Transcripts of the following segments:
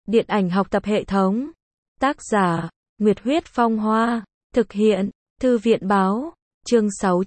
Điện ảnh học tập hệ thống. Tác giả, Nguyệt Huyết Phong Hoa. Thực hiện, Thư viện báo. Chương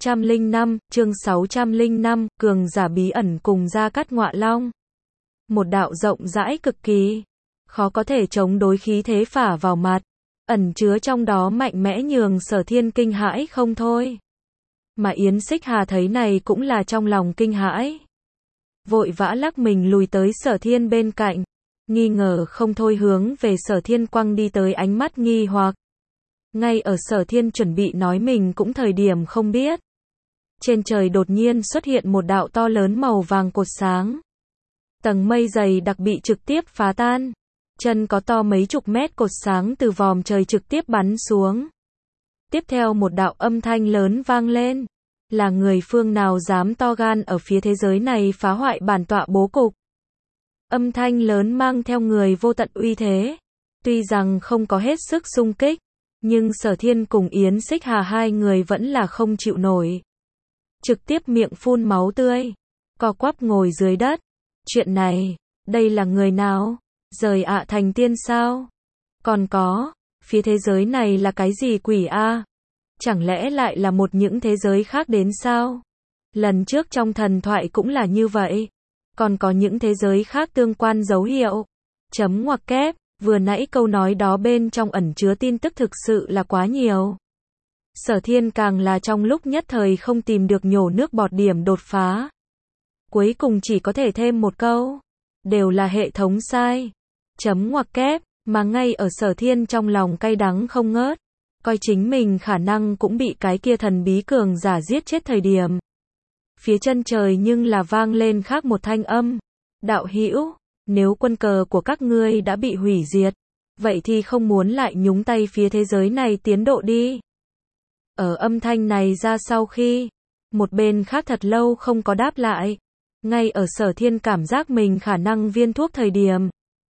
605, cường giả bí ẩn cùng Gia Cát Ngọa Long. Một đạo rộng rãi cực kỳ, khó có thể chống đối khí thế phả vào mặt, ẩn chứa trong đó mạnh mẽ nhường Sở Thiên kinh hãi không thôi. Mà Yến Xích Hà thấy này cũng là trong lòng kinh hãi. Vội vã lắc mình lùi tới Sở Thiên bên cạnh, nghi ngờ không thôi hướng về Sở Thiên quăng đi tới ánh mắt nghi hoặc. Ngay ở Sở Thiên chuẩn bị nói mình cũng thời điểm không biết, trên trời đột nhiên xuất hiện một đạo to lớn màu vàng cột sáng. Tầng mây dày đặc bị trực tiếp phá tan, chân có to mấy chục mét cột sáng từ vòm trời trực tiếp bắn xuống. Tiếp theo một đạo âm thanh lớn vang lên, là người phương nào dám to gan ở phía thế giới này phá hoại bản tọa bố cục. Âm thanh lớn mang theo người vô tận uy thế, tuy rằng không có hết sức xung kích, nhưng Sở Thiên cùng Yến Xích Hà hai người vẫn là không chịu nổi. Trực tiếp miệng phun máu tươi, co quắp ngồi dưới đất. Chuyện này, đây là người nào? Rời ạ thành tiên sao? Còn có, phía thế giới này là cái gì quỷ a? Chẳng lẽ lại là một những thế giới khác đến sao? Lần trước trong thần thoại cũng là như vậy. Còn có những thế giới khác tương quan dấu hiệu. Chấm ngoặc kép, vừa nãy câu nói đó bên trong ẩn chứa tin tức thực sự là quá nhiều. Sở Thiên càng là trong lúc nhất thời không tìm được nhổ nước bọt điểm đột phá. Cuối cùng chỉ có thể thêm một câu. Đều là hệ thống sai. Chấm ngoặc kép, mà ngay ở Sở Thiên trong lòng cay đắng không ngớt. Coi chính mình khả năng cũng bị cái kia thần bí cường giả giết chết thời điểm. Phía chân trời nhưng là vang lên khác một thanh âm. Đạo hữu, nếu quân cờ của các ngươi đã bị hủy diệt, vậy thì không muốn lại nhúng tay phía thế giới này tiến độ đi. Ở âm thanh này ra sau khi, một bên khác thật lâu không có đáp lại. Ngay ở Sở Thiên cảm giác mình khả năng viên thuốc thời điểm.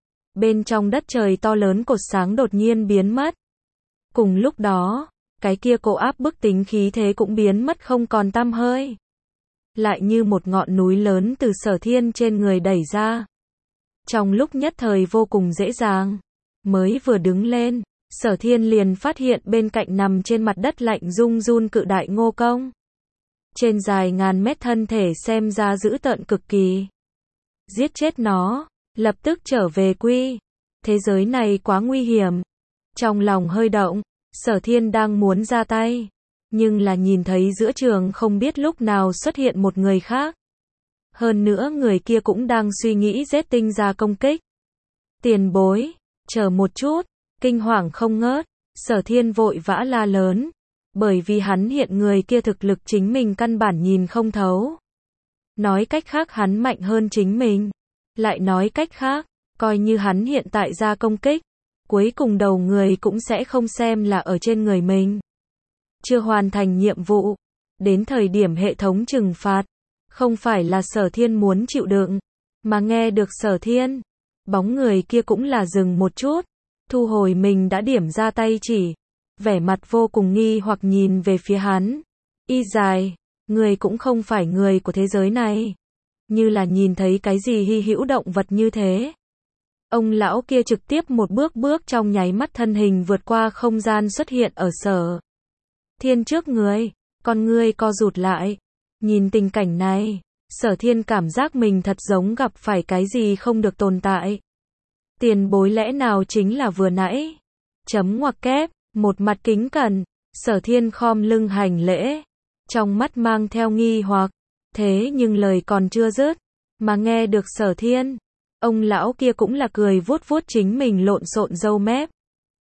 Bên trong đất trời to lớn cột sáng đột nhiên biến mất. Cùng lúc đó, cái kia cô áp bức tính khí thế cũng biến mất không còn tăm hơi. Lại như một ngọn núi lớn từ Sở Thiên trên người đẩy ra. Trong lúc nhất thời vô cùng dễ dàng. Mới vừa đứng lên, Sở Thiên liền phát hiện bên cạnh nằm trên mặt đất lạnh run run cự đại ngô công. Trên dài ngàn mét thân thể xem ra dữ tợn cực kỳ. Giết chết nó, lập tức trở về quy. Thế giới này quá nguy hiểm. Trong lòng hơi động, Sở Thiên đang muốn ra tay. Nhưng là nhìn thấy giữa trường không biết lúc nào xuất hiện một người khác. Hơn nữa người kia cũng đang suy nghĩ giết tinh ra công kích. Tiền bối, chờ một chút, kinh hoàng không ngớt, Sở Thiên vội vã la lớn. Bởi vì hắn hiện người kia thực lực chính mình căn bản nhìn không thấu. Nói cách khác hắn mạnh hơn chính mình. Lại nói cách khác, coi như hắn hiện tại ra công kích, cuối cùng đầu người cũng sẽ không xem là ở trên người mình. Chưa hoàn thành nhiệm vụ, đến thời điểm hệ thống trừng phạt, không phải là Sở Thiên muốn chịu đựng, mà nghe được Sở Thiên, bóng người kia cũng là dừng một chút, thu hồi mình đã điểm ra tay chỉ, vẻ mặt vô cùng nghi hoặc nhìn về phía hắn. Y dài, người cũng không phải người của thế giới này, như là nhìn thấy cái gì hy hữu động vật như thế. Ông lão kia trực tiếp một bước trong nháy mắt thân hình vượt qua không gian xuất hiện ở Sở Thiên trước người, con ngươi co rụt lại. Nhìn tình cảnh này, Sở Thiên cảm giác mình thật giống gặp phải cái gì không được tồn tại. Tiền bối lẽ nào chính là vừa nãy? Chấm ngoặc kép, một mặt kính cẩn, Sở Thiên khom lưng hành lễ, trong mắt mang theo nghi hoặc. Thế nhưng lời còn chưa dứt, mà nghe được Sở Thiên, ông lão kia cũng là cười vuốt vuốt chính mình lộn xộn râu mép.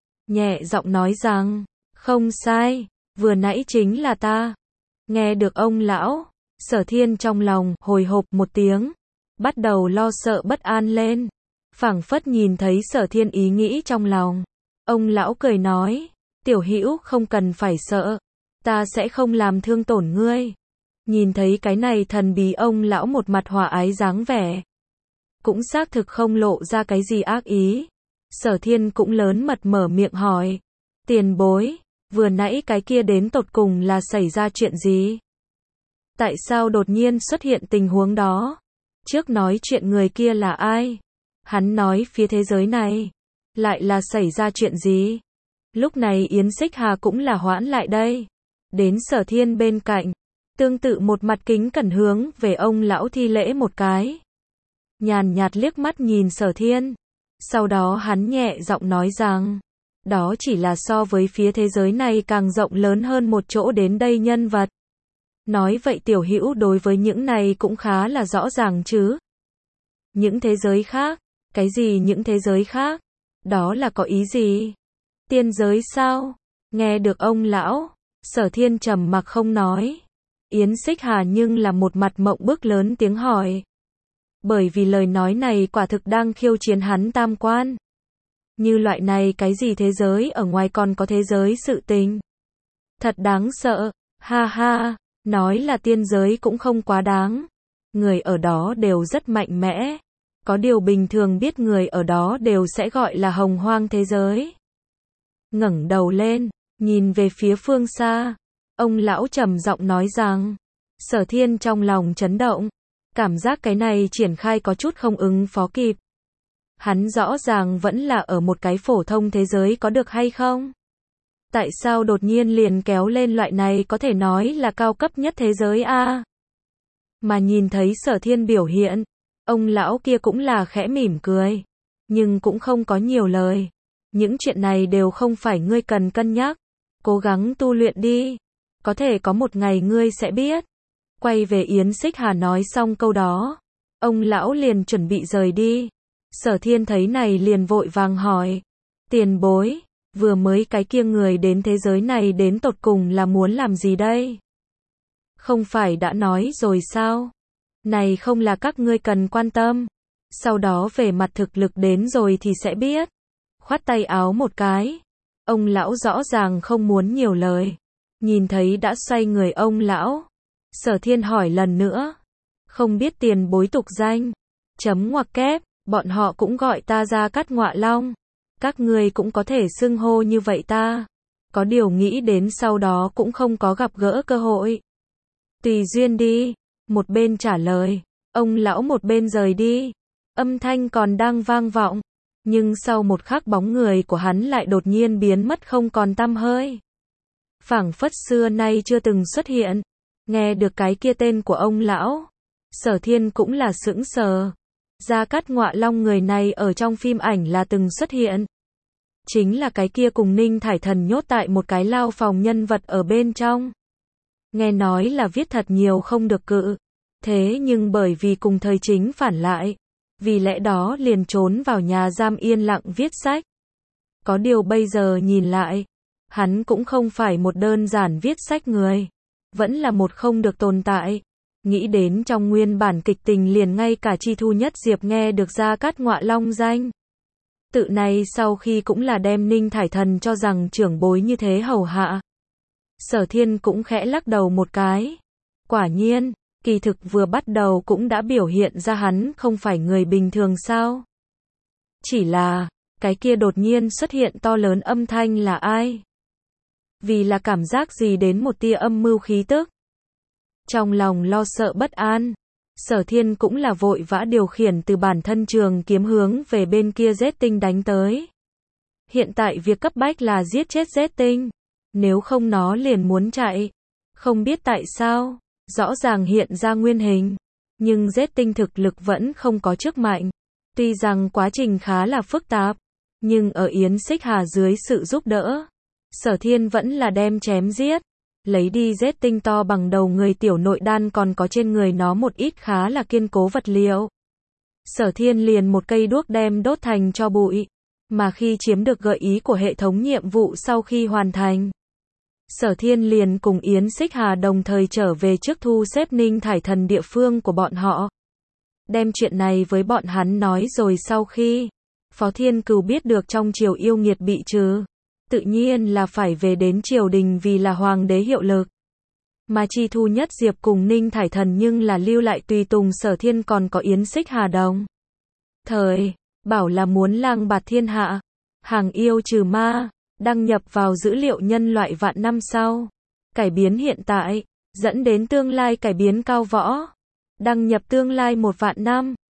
Nhẹ giọng nói rằng, không sai, vừa nãy chính là ta. Nghe được ông lão, Sở Thiên trong lòng hồi hộp một tiếng, bắt đầu lo sợ bất an lên. Phảng phất nhìn thấy Sở Thiên ý nghĩ trong lòng. Ông lão cười nói, tiểu hữu không cần phải sợ, ta sẽ không làm thương tổn ngươi. Nhìn thấy cái này thần bí ông lão một mặt hòa ái dáng vẻ, cũng xác thực không lộ ra cái gì ác ý. Sở Thiên cũng lớn mật mở miệng hỏi, tiền bối, vừa nãy cái kia đến tột cùng là xảy ra chuyện gì? Tại sao đột nhiên xuất hiện tình huống đó? Trước nói chuyện người kia là ai? Hắn nói phía thế giới này, Lại là xảy ra chuyện gì? Lúc này Yến Xích Hà cũng là hoãn lại đây. Đến Sở Thiên bên cạnh. Tương tự một mặt kính cẩn hướng về ông lão thi lễ một cái. Nhàn nhạt liếc mắt nhìn Sở Thiên. Sau đó hắn nhẹ giọng nói rằng, đó chỉ là so với phía thế giới này càng rộng lớn hơn một chỗ đến đây nhân vật. Nói vậy tiểu hữu đối với những này cũng khá là rõ ràng chứ. Những thế giới khác? Cái gì những thế giới khác? Đó là có ý gì? Tiên giới sao? Nghe được ông lão, Sở Thiên trầm mặc không nói. Yến Xích Hà nhưng là một mặt mộng bức lớn tiếng hỏi. Bởi vì lời nói này quả thực đang khiêu chiến hắn tam quan. Như loại này cái gì thế giới ở ngoài còn có thế giới sự tình. Thật đáng sợ, ha ha, nói là tiên giới cũng không quá đáng. Người ở đó đều rất mạnh mẽ. Có điều bình thường biết người ở đó đều sẽ gọi là hồng hoang thế giới. Ngẩng đầu lên, nhìn về phía phương xa. Ông lão trầm giọng nói rằng, Sở Thiên trong lòng chấn động. Cảm giác cái này triển khai có chút không ứng phó kịp. Hắn rõ ràng vẫn là ở một cái phổ thông thế giới có được hay không? Tại sao đột nhiên liền kéo lên loại này có thể nói là cao cấp nhất thế giới a? Mà nhìn thấy Sở Thiên biểu hiện, ông lão kia cũng là khẽ mỉm cười. Nhưng cũng không có nhiều lời. Những chuyện này đều không phải ngươi cần cân nhắc. Cố gắng tu luyện đi. Có thể có một ngày ngươi sẽ biết. Quay về Yến Xích Hà nói xong câu đó. Ông lão liền chuẩn bị rời đi. Sở Thiên thấy này liền vội vàng hỏi. Tiền bối, vừa mới cái kia người đến thế giới này đến tột cùng là muốn làm gì đây? Không phải đã nói rồi sao? Này không là các ngươi cần quan tâm. Sau đó về mặt thực lực đến rồi thì sẽ biết. Khoát tay áo một cái. Ông lão rõ ràng không muốn nhiều lời. Nhìn thấy đã xoay người ông lão. Sở Thiên hỏi lần nữa. Không biết tiền bối tục danh. Chấm ngoặc kép, bọn họ cũng gọi ta Gia Cát Ngọa Long. Các ngươi cũng có thể xưng hô như vậy ta. Có điều nghĩ đến sau đó cũng không có gặp gỡ cơ hội. Tùy duyên đi. Một bên trả lời. Ông lão một bên rời đi. Âm thanh còn đang vang vọng. Nhưng sau một khắc bóng người của hắn lại đột nhiên biến mất không còn tăm hơi. Phảng phất xưa nay chưa từng xuất hiện. Nghe được cái kia tên của ông lão. Sở Thiên cũng là sững sờ. Gia Cát Ngọa Long người này ở trong phim ảnh là từng xuất hiện. Chính là cái kia cùng Ninh Thải Thần nhốt tại một cái lao phòng nhân vật ở bên trong. Nghe nói là viết thật nhiều không được cự. Thế nhưng bởi vì cùng thời chính phản lại. Vì lẽ đó liền trốn vào nhà giam yên lặng viết sách. Có điều bây giờ nhìn lại. Hắn cũng không phải một đơn giản viết sách người. Vẫn là một không được tồn tại. Nghĩ đến trong nguyên bản kịch tình liền ngay cả Chi Thu Nhất Diệp nghe được Gia Cát Ngọa Long danh. Tự này sau khi cũng là đem Ninh Thải Thần cho rằng trưởng bối như thế hầu hạ. Sở Thiên cũng khẽ lắc đầu một cái. Quả nhiên, kỳ thực vừa bắt đầu cũng đã biểu hiện ra hắn không phải người bình thường sao. Chỉ là, cái kia đột nhiên xuất hiện to lớn âm thanh là ai? Vì là cảm giác gì đến một tia âm mưu khí tức. Trong lòng lo sợ bất an, Sở Thiên cũng là vội vã điều khiển từ bản thân trường kiếm hướng về bên kia Z Tinh đánh tới. Hiện tại việc cấp bách là giết chết Z Tinh, nếu không nó liền muốn chạy. Không biết tại sao, rõ ràng hiện ra nguyên hình, nhưng Z Tinh thực lực vẫn không có trước mạnh. Tuy rằng quá trình khá là phức tạp, nhưng ở Yến Xích Hà dưới sự giúp đỡ, Sở Thiên vẫn là đem chém giết. Lấy đi Z Tinh to bằng đầu người tiểu nội đan còn có trên người nó một ít khá là kiên cố vật liệu. Sở Thiên liền một cây đuốc đem đốt thành cho bụi. Mà khi chiếm được gợi ý của hệ thống nhiệm vụ sau khi hoàn thành, Sở Thiên liền cùng Yến Xích Hà đồng thời trở về trước thu xếp Ninh Thải Thần địa phương của bọn họ. Đem chuyện này với bọn hắn nói rồi sau khi Phó Thiên Cừu biết được trong triều yêu nghiệt bị trừ, tự nhiên là phải về đến triều đình vì là hoàng đế hiệu lực. Mà Chi Thu Nhất Diệp cùng Ninh Thải Thần nhưng là lưu lại tùy tùng Sở Thiên còn có Yến Xích Hà đồng thời, bảo là muốn lang bạt thiên hạ, hàng yêu trừ ma, đăng nhập vào dữ liệu nhân loại vạn năm sau, cải biến hiện tại, dẫn đến tương lai cải biến cao võ, đăng nhập tương lai 1 vạn năm.